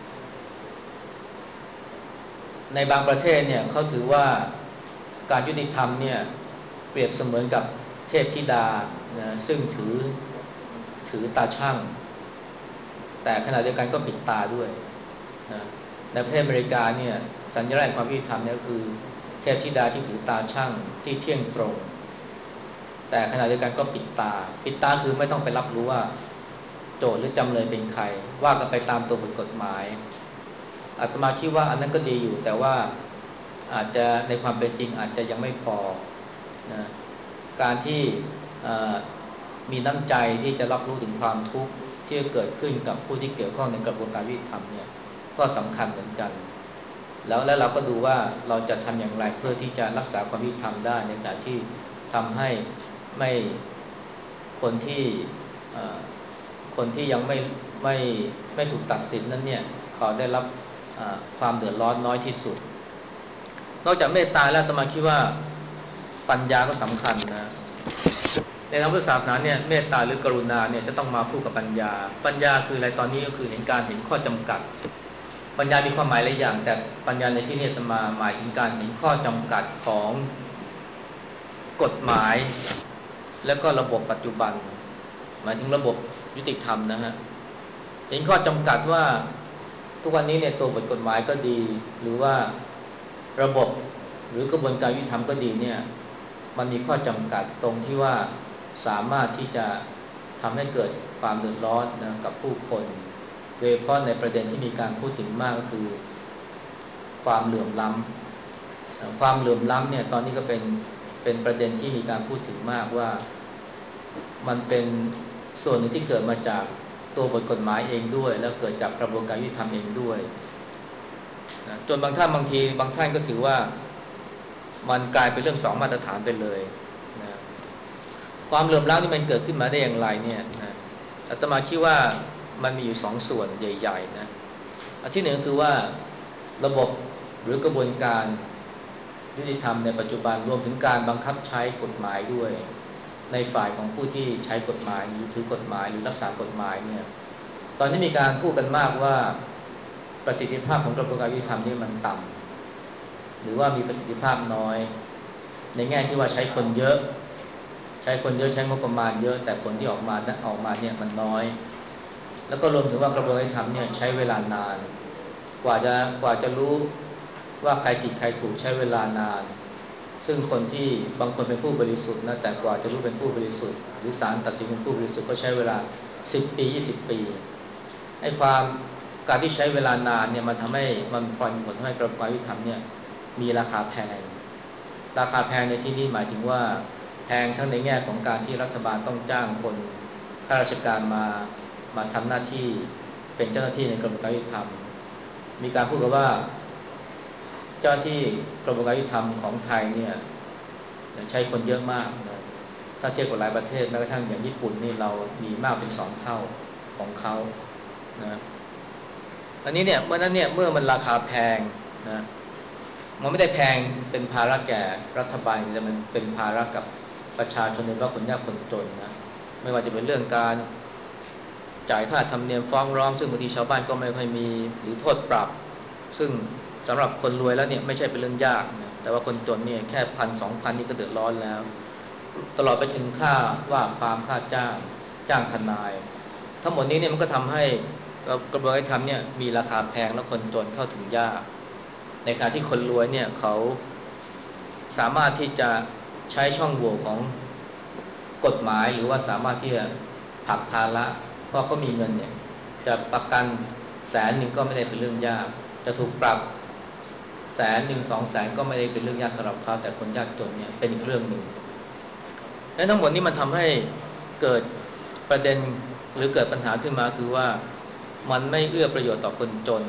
ในบางประเทศเนี่ยเขาถือว่าการยุติธรรมเนี่ยเปรียบเสมือนกับเทพธิดานะซึ่งถือถือตาช่างแต่ขณะเดียวกันก็ปิดตาด้วยนะในประเทศอเมริกาเนี่ยสัญลักษณ์ความยุติธรรมเนี่ยก็คือเทพธิดาที่ถือตาช่างที่เที่ยงตรงแต่ขณะเดียวกันก็ปิดตาปิดตาคือไม่ต้องไปรับรู้ว่าโจทย์หรือจำเลยเป็นใครว่ากันไปตามตัวบทกฎหมายอาตมาคิดว่าอันนั้นก็ดีอยู่แต่ว่าอาจจะในความเป็นจริงอาจจะยังไม่พอนะการที่มีน้ำใจที่จะรับรู้ถึงความทุกข์ที่เกิดขึ้นกับผู้ที่เกี่ยวข้องในกระบวนการยุติธรรมเนี่ยก็สำคัญเหมือนกันแล้วแล้วเราก็ดูว่าเราจะทำอย่างไรเพื่อที่จะรักษาความยุติธรรมได้ในการที่ทำให้ไม่คนที่คนที่ยังไม่ไม่ไม่ถูกตัดสินนั้นเนี่ยเขาได้รับความเดือดร้อนน้อยที่สุดนอกจากเมตตาแล้วอาตมาคิดว่าปัญญาก็สำคัญนะในทางพุทธศาสนาเนี่ยเมตตาหรือกรุณาเนี่ยจะต้องมาคู่กับปัญญาปัญญาคืออะไรตอนนี้ก็คือเห็นการเห็นข้อจำกัดปัญญามีความหมายหลายอย่างแต่ปัญญาในที่นี้จะมาหมายถึงการเห็นข้อจำกัดของกฎหมายและก็ระบบปัจจุบันหมายถึงระบบยุติธรรมนะฮะเห็นข้อจำกัดว่าทุกวันนี้เนี่ยตัวบทกฎหมายก็ดีหรือว่าระบบหรือกระบวนการยุติธรรมก็ดีเนี่ยมันมีข้อจำกัดตรงที่ว่าสามารถที่จะทำให้เกิดความเดือดร้อนนะกับผู้คนโดยเฉพาะในประเด็นที่มีการพูดถึงมากก็คือความเหลื่อมล้ำความเหลื่อมล้ำเนี่ยตอนนี้ก็เป็นเป็นประเด็นที่มีการพูดถึงมากว่ามันเป็นส่วนหนึ่งที่เกิดมาจากตัวบทกฎหมายเองด้วยแล้วเกิดจากกระบวนการยุติธรรมเองด้วยนะจนบางท่านบางทีบางท่านก็ถือว่ามันกลายเป็นเรื่องสองมาตรฐานไปเลยนะความเหลื่อมล้ำนี่มันเกิดขึ้นมาได้อย่างไรเนี่ยนะอาตมาคิดว่ามันมีอยู่สองส่วนใหญ่ๆนะอันที่หนึ่งคือว่าระบบหรือกระบวนการยุติธรรมในปัจจุบันรวมถึงการบังคับใช้กฎหมายด้วยในฝ่ายของผู้ที่ใช้กฎหมายหรือถือกฎหมายหรือรักษากฎหมายเนี่ยตอนนี้มีการพูดกันมากว่าประสิทธิภาพของกระบวนการยุติธรรมนี่มันต่ำหรือว่ามีประสิทธิภาพน้อยในแง่ที่ว่าใช้คนเยอะใช้คนเยอะใช้งบประมาณเยอะแต่ผลที่ออกมาออกมาเนี่ยมันน้อยแล้วก็รวมถึงว่ากระบวนการยุติธรรมเนี่ยใช้เวลานานกว่าจะกว่าจะรู้ว่าใครผิดใครถูกใช้เวลานานซึ่งคนที่บางคนเป็นผู้บริสุทธิ์นะแต่กว่าจะรู้เป็นผู้บริสุทธิ์หรือศาลตัดสินเป็นผู้บริสุทธิ์ก็ใช้เวลาสิบปียี่สิบปีไอ้ความการที่ใช้เวลานานเนี่ยมันทำให้มันพลอยผลทำให้กระบวนการยุติธรรมเนี่ยมีราคาแพงราคาแพงในที่นี้หมายถึงว่าแพงทั้งในแง่ของการที่รัฐบาลต้องจ้างคนข้าราชการมามาทำหน้าที่เป็นเจ้าหน้าที่ในกระบวนการยุติธรรมมีการพูดกันว่าเจ้าที่กระบวนการยุติธรรมของไทยเนี่ยใช้คนเยอะมากนะถ้าเทียบกับหลายประเทศแม้กระทั่งอย่างญี่ปุ่นนี่เรามีมากเป็นสองเท่าของเขานะอันนี้เนี่ยเมื่อนั้นเนี่ยเมื่อมันราคาแพงนะมันไม่ได้แพงเป็นภาระแก่รัฐบาลแต่มันเป็นภาระกับประชาชนโดยเฉพาะคนยากคนจนนะไม่ว่าจะเป็นเรื่องการจ่ายค่าธรรมเนียมฟ้องร้องซึ่งบางทีชาวบ้านก็ไม่ค่อยมีหรือโทษปรับซึ่งสำหรับคนรวยแล้วเนี่ยไม่ใช่เป็นเรื่องยากนะแต่ว่าคนจนเนี่ยแค่พันสองพันนี่ก็เดือดร้อนแล้วตลอดไปถึงค่าว่าความค่าจ้างจ้างทนายทั้งหมดนี้เนี่ยมันก็ทำให้กระบวนการยุติธรรมเนี่ยมีราคาแพงและคนจนเข้าถึงยากในขณะที่คนรวยเนี่ยเขาสามารถที่จะใช้ช่องโหว่ของกฎหมายหรือว่าสามารถที่จะผลักภาระเพราะเขามีเงินเนี่ยจะประกันแสนหนึ่งก็ไม่ได้เป็นเรื่องยากจะถูกปรับแสนหนึ่งสองแสนก็ไม่ได้เป็นเรื่องยากสำหรับเขาแต่คนยากจนเนี่ยเป็นอีกเรื่องหนึ่งและทั้งหมดนี้มันทำให้เกิดประเด็นหรือเกิดปัญหาขึ้นมาคือว่ามันไม่เอื้อประโยชน์ต่อคนจน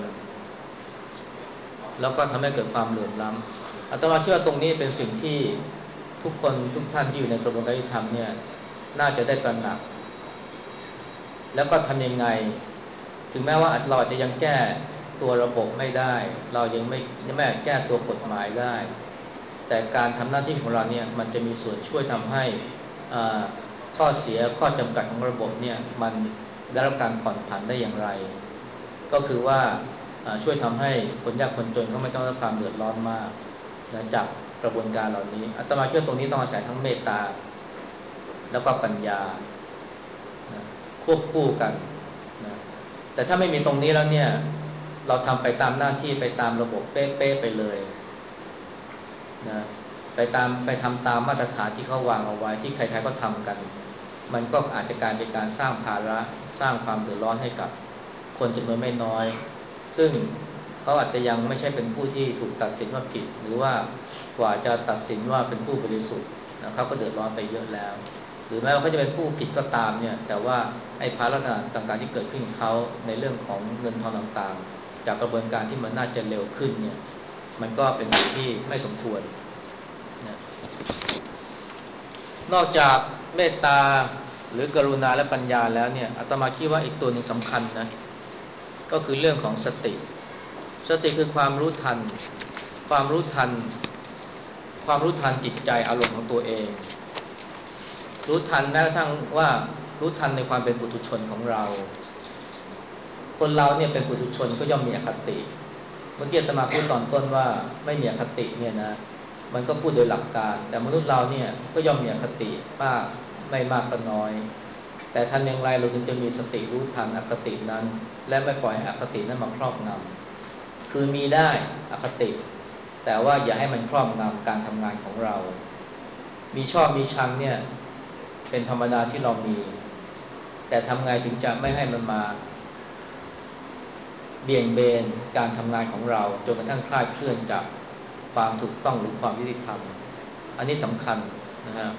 แล้วก็ทำให้เกิดความเหลื่อมล้ำอาตมาเชื่อว่าตรงนี้เป็นสิ่งที่ทุกคนทุกท่านที่อยู่ในกระบวนการยุติธรรมเนี่ยน่าจะได้ตระหนักแล้วก็ทำยังไงถึงแม้ว่าเราอาจจะยังแก้ตัวระบบไม่ได้เรายังไม่แม้แก้ตัวกฎหมายได้แต่การทำหน้าที่ของเราเนี่ยมันจะมีส่วนช่วยทำให้ข้อเสียข้อจำกัดของระบบเนี่ยมันได้รับการผ่อนผันได้อย่างไรก็คือว่าช่วยทำให้คนยากคนจนก็ไม่ต้องรับความเดือดร้อนมากนะจากกระบวนการเหล่านี้อาตมาเชื่อตรงนี้ต้องอาศัยทั้งเมตตาแล้วก็ปัญญานะควบคู่กันนะแต่ถ้าไม่มีตรงนี้แล้วเนี่ยเราทำไปตามหน้าที่ไปตามระบบเป๊ะๆไปเลยนะไปตามไปทำตามมาตรฐานที่เขาวางเอาไว้ที่ใครๆก็ทำกันมันก็อาจจะกลายเป็นการสร้างภาระสร้างความเดือดร้อนให้กับคนจำนวนไม่น้อยซึ่งเขาอาจจะยังไม่ใช่เป็นผู้ที่ถูกตัดสินว่าผิดหรือว่ากว่าจะตัดสินว่าเป็นผู้บริสุทธิ์นะครับก็เดือดร้อนไปเยอะแล้วหรือแม้ว่าเขาจะเป็นผู้ผิดก็ตามเนี่ยแต่ว่าไอ้ภาระต่างๆที่เกิดขึ้นกับเขาในเรื่องของเงินทองต่างๆจากกระบวนการที่มันน่าจะเร็วขึ้นเนี่ยมันก็เป็นสิ่งที่ไม่สมควรนะนอกจากเมตตาหรือกรุณาและปัญญาแล้วเนี่ยอาตมาคิดว่าอีกตัวหนึ่งสำคัญนะก็คือเรื่องของสติสติคือความรู้ทันความรู้ทันความรู้ทันจิตใจอารมณ์ของตัวเองรู้ทันแม้กระทั่งว่ารู้ทันในความเป็นปุถุชนของเราคนเราเนี่ยเป็นปุถุชนก็ย่อมมีอคติเมื่อกี้อาตมาพูดตอนต้นว่าไม่มีอคติเนี่ยนะมันก็พูดโดยหลักการแต่มนุษย์เราเนี่ยก็ย่อมมีอคติมากไม่มากก็น้อยแต่ทำอย่างไรเราถึงจะมีสติรู้ทันอคตินั้นและไม่ปล่อยให้อคตินั้นมาครอบงำคือมีได้อคติแต่ว่าอย่าให้มันครอบงำการทำงานของเรามีชอบมีชังเนี่ยเป็นธรรมดาที่เรามีแต่ทำไงถึงจะไม่ให้มันมาเบี่ยงเบนการทำงานของเราจนกระทั่งคลาดเคลื่อนจากความถูกต้องหรือความยุติธรรมอันนี้สำคัญนะฮะ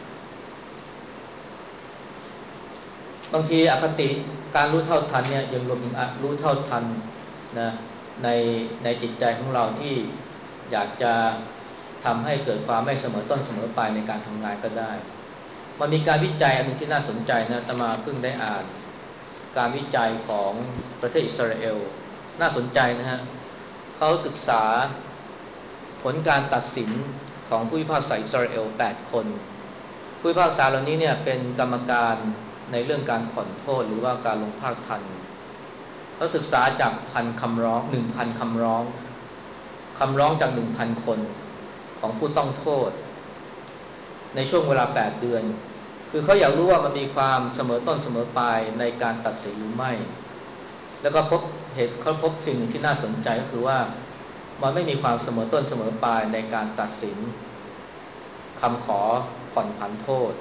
บางทีอคติการรู้เท่าทันเนี่ยยังรวมถึงรู้เท่าทันนะในในจิตใจของเราที่อยากจะทำให้เกิดความไม่เสมอต้นเสมอปลายในการทำงานก็ได้มันมีการวิจัยอันนึงที่น่าสนใจนะอาตมาเพิ่งได้อ่านการวิจัยของประเทศอิสราเอลน่าสนใจนะฮะเขาศึกษาผลการตัดสินของผู้พิพากษาอิสราเอลแปดคนผู้พิพากษาเหล่านี้เนี่ยเป็นกรรมการในเรื่องการผ่อนโทษหรือว่าการลงภาคทันเขาศึกษาจากพันคำร้องหนึ่งพันคำร้องคำร้องจากหนึ่งพันคนของผู้ต้องโทษในช่วงเวลาแปดเดือนคือเขาอยากรู้ว่ามันมีความเสมอต้นเสมอปลายในการตัดสินหรือไม่แล้วก็พบเหตุเขาพบสิ่งที่น่าสนใจก็คือว่ามันไม่มีความเสมอต้นเสมอปลายในการตัดสินคำขอผ่อนผันโทษ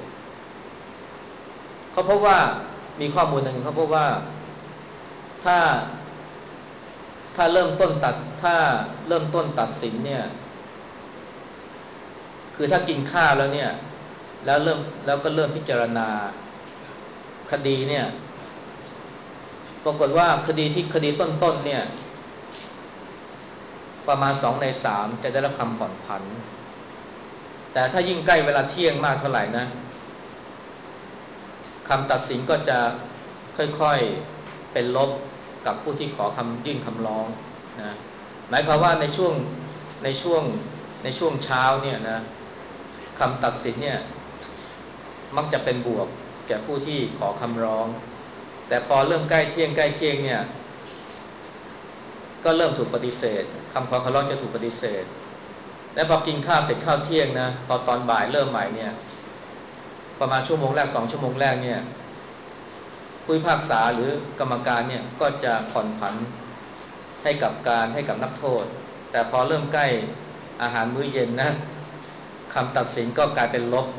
เขาพบว่ามีข้อมูลหนึ่งเขาพบว่าถ้าถ้าเริ่มต้นตัดถ้าเริ่มต้นตัดสินเนี่ยคือถ้ากินข้าวแล้วเนี่ยแล้วเริ่มแล้วก็เริ่มพิจารณาคดีเนี่ยปรากฏว่าคดีที่คดีต้นๆเนี่ยประมาณสองในสามจะได้รับคำผ่อนผันแต่ถ้ายิ่งใกล้เวลาเที่ยงมากเท่าไหร่นะคำตัดสินก็จะค่อยๆเป็นลบกับผู้ที่ขอคำยื่นคำร้องนะหมายความว่าในช่วงในช่วงในช่วงเช้าเนี่ยนะคำตัดสินเนี่ยมักจะเป็นบวกแก่ผู้ที่ขอคำร้องแต่พอเริ่มใกล้เที่ยงใกล้เที่ยงเนี่ยก็เริ่มถูกปฏิเสธคำขอคำร้องจะถูกปฏิเสธและพอกินข้าวเสร็จข้าวเที่ยงนะพอตอนบ่ายเริ่มใหม่เนี่ยประมาณชั่วโมงแรกสองชั่วโมงแรกเนี่ยผู้พิพากษาหรือกรรมการเนี่ยก็จะผ่อนผันให้กับการให้กับนักโทษแต่พอเริ่มใกล้อาหารมื้อเย็นนะคำตัดสินก็กลายเป็นลบ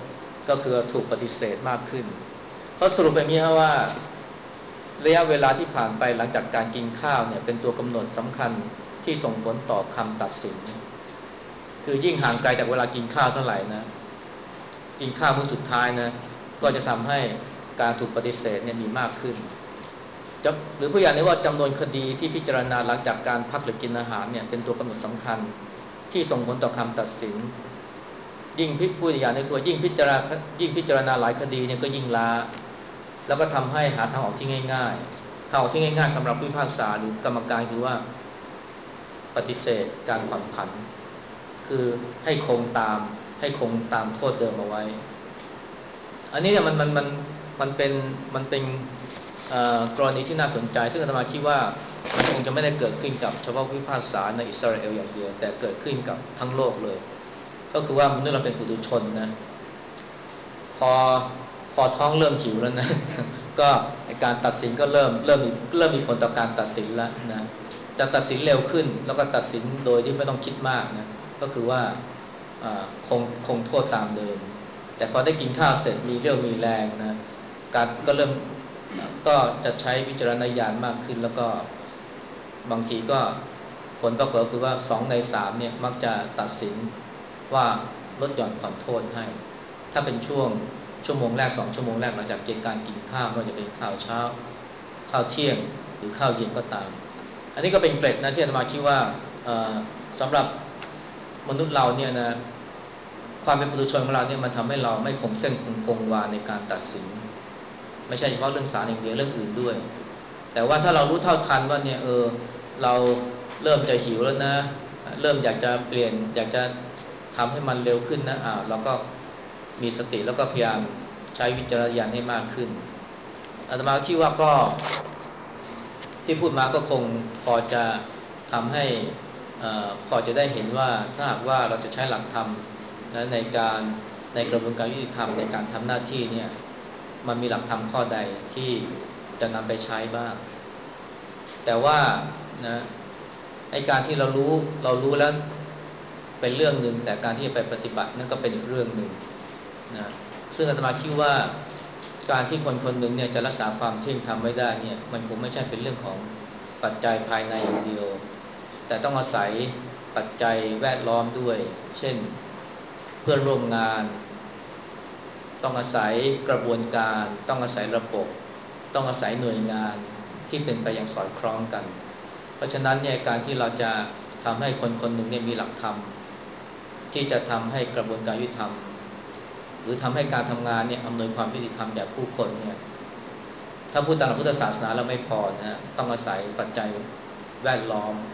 ก็คือถูกปฏิเสธมากขึ้นเขาสรุปแบบนี้ครับว่าระยะเวลาที่ผ่านไปหลังจากการกินข้าวเนี่ยเป็นตัวกำหนดสำคัญที่ส่งผลต่อคำตัดสินคือยิ่งห่างไกลจากเวลากินข้าวเท่าไหร่นะกินข้าวมื้อสุดท้ายนะก็จะทำให้การถูกปฏิเสธเนี่ยมีมากขึ้นหรือผู้อย่างนี้ว่าจำนวนคดีที่พิจารณาหลังจากการพักหรือกินอาหารเนี่ยเป็นตัวกำหนดสำคัญที่ส่งผลต่อคำตัดสินยิ่งพิพูดอย่างในตัวยิ่งพิจารณายิ่งพิจารณาหลายคดีเนี่ยก็ยิ่งล้าแล้วก็ทำให้หาทางออกที่ง่ายๆทางออกที่ง่ายๆสำหรับผู้พิพากษาหรือกรรมการคือว่าปฏิเสธการผ่อนผันคือให้คงตามให้คงตามโทษเดิมเอาไว้อันนี้เนี่ยมันมันมันมันเป็นมันเป็นกรณีที่น่าสนใจซึ่งอาตมาคิดว่ามันคงจะไม่ได้เกิดขึ้นกับเฉพาะผู้พิพากษาในอิสราเอลอย่างเดียวแต่เกิดขึ้นกับทั้งโลกเลยก็คือว่ามนุษย์เราเป็นปุถุชนนะพอพอท้องเริ่มหิวแล้วนะก็การตัดสินก็เริ่มเริ่มเริ่มมีผลต่อการตัดสินแล้วนะจะตัดสินเร็วขึ้นแล้วก็ตัดสินโดยที่ไม่ต้องคิดมากนะก็คือว่าคงคงโทษตามเดิมแต่พอได้กินข้าวเสร็จมีเรี่ยวมีแรงนะการก็เริ่มก็จะใช้วิจารณญาณมากขึ้นแล้วก็บางทีก็ผลปรากฏคือว่าสองในสามเนี่ยมักจะตัดสินว่าลดหย่อนผ่อนโทษให้ถ้าเป็นช่วงชั่วโมงแรกสองชั่วโมงแรกหลังจากเกิดการกินข้าวไม่ว่าจะเป็นข้าวเช้าข้าวเที่ยงหรือข้าวเย็นก็ตามอันนี้ก็เป็นเกร็ดนะที่อาตมาคิดว่าสำหรับมนุษย์เราเนี่ยนะความเป็นปุถุชนของเราเนี่ยมันทำให้เราไม่คงเส้นคงกงวาในการตัดสินไม่ใช่เฉพาะเรื่องศาลอย่างเดียวเรื่องอื่นด้วยแต่ว่าถ้าเรารู้เท่าทันว่าเนี่ยเออเราเริ่มจะหิวแล้วนะเริ่มอยากจะเปลี่ยนอยากจะทำให้มันเร็วขึ้นนะอ่าเราก็มีสติแล้วก็พยายามใช้วิจารณญาณให้มากขึ้นอาตมาคิดว่าก็ที่พูดมาก็คงพอจะทำให้พอจะได้เห็นว่าถ้าหากว่าเราจะใช้หลักธรรมในการในกระบวนการยุติธรรมในการทำหน้าที่เนี่ยมันมีหลักธรรมข้อใดที่จะนำไปใช้บ้างแต่ว่านะไอ้การที่เรารู้เรารู้แล้วเป็นเรื่องหนึ่งแต่การที่จะไปปฏิบัตินั่นก็เป็นอีกเรื่องหนึ่งนะซึ่งอาตมาคิดว่าการที่คนคนหนึ่งเนี่ยจะรักษาความเที่ยงธรรมไว้ได้เนี่ยมันคงไม่ใช่เป็นเรื่องของปัจจัยภายในอย่างเดียวแต่ต้องอาศัยปัจจัยแวดล้อมด้วยเช่นเพื่อนร่วมงานต้องอาศัยกระบวนการต้องอาศัยระบบต้องอาศัยหน่วยงานที่เป็นไปอย่างสอดคล้องกันเพราะฉะนั้นเนี่ยการที่เราจะทำให้คนคนหนึ่งเนี่ยมีหลักธรรมที่จะทำให้กระบวนการยุติธรรมหรือทำให้การทำงานเนี่ยอำนวยความยุติธรรมแก่ผู้คนเนี่ยถ้าพูดตามหลักพุทธศาสนาเราไม่พอนะต้องอาศัยปัจจัยแวดล้อม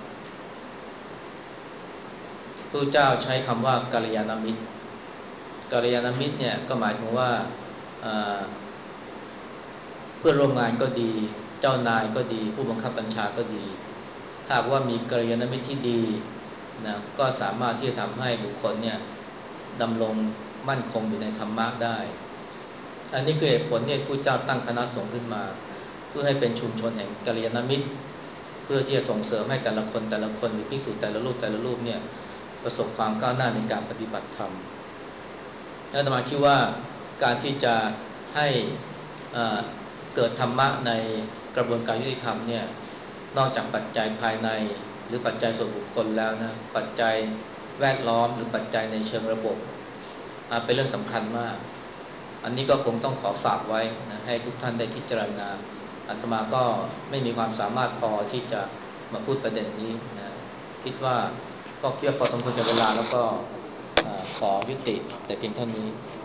พระเจ้าใช้คำว่ากัลยาณมิตรกัลยาณมิตรเนี่ยก็หมายถึงว่าเพื่อนร่วมงานก็ดีเจ้านายก็ดีผู้บังคับบัญชาก็ดีถ้าว่ามีกัลยาณมิตรที่ดีนะก็สามารถที่จะทำให้บุคคลเนี่ยดำรงมั่นคงอยู่ในธรรมะได้อันนี้คือเหตุผลที่พระเจ้าตั้งคณะสงฆ์ขึ้นมาเพื่อให้เป็นชุมชนแห่งกัลยาณมิตรเพื่อที่จะส่งเสริมให้แต่ละคนแต่ละคนหรือภิกษุแต่ละรูปแต่ละรูปเนี่ยประสบความก้าวหน้าในการปฏิบัติธรรมและอาตมาคิดว่าการที่จะให้เกิดธรรมะในกระบวนการยุติธรรมเนี่ยนอกจากปัจจัยภายในหรือปัจจัยส่วนบุคคลแล้วนะปัจจัยแวดล้อมหรือปัจจัยในเชิงระบบเป็นเรื่องสำคัญมากอันนี้ก็คงต้องขอฝากไว้นะให้ทุกท่านได้พิจารณาอาตมาก็ไม่มีความสามารถพอที่จะมาพูดประเด็นนี้นะคิดว่าก็เกี่ยวพอสมควรกับเวลาแล้วก็ขอยุติแต่เพียงเท่านี้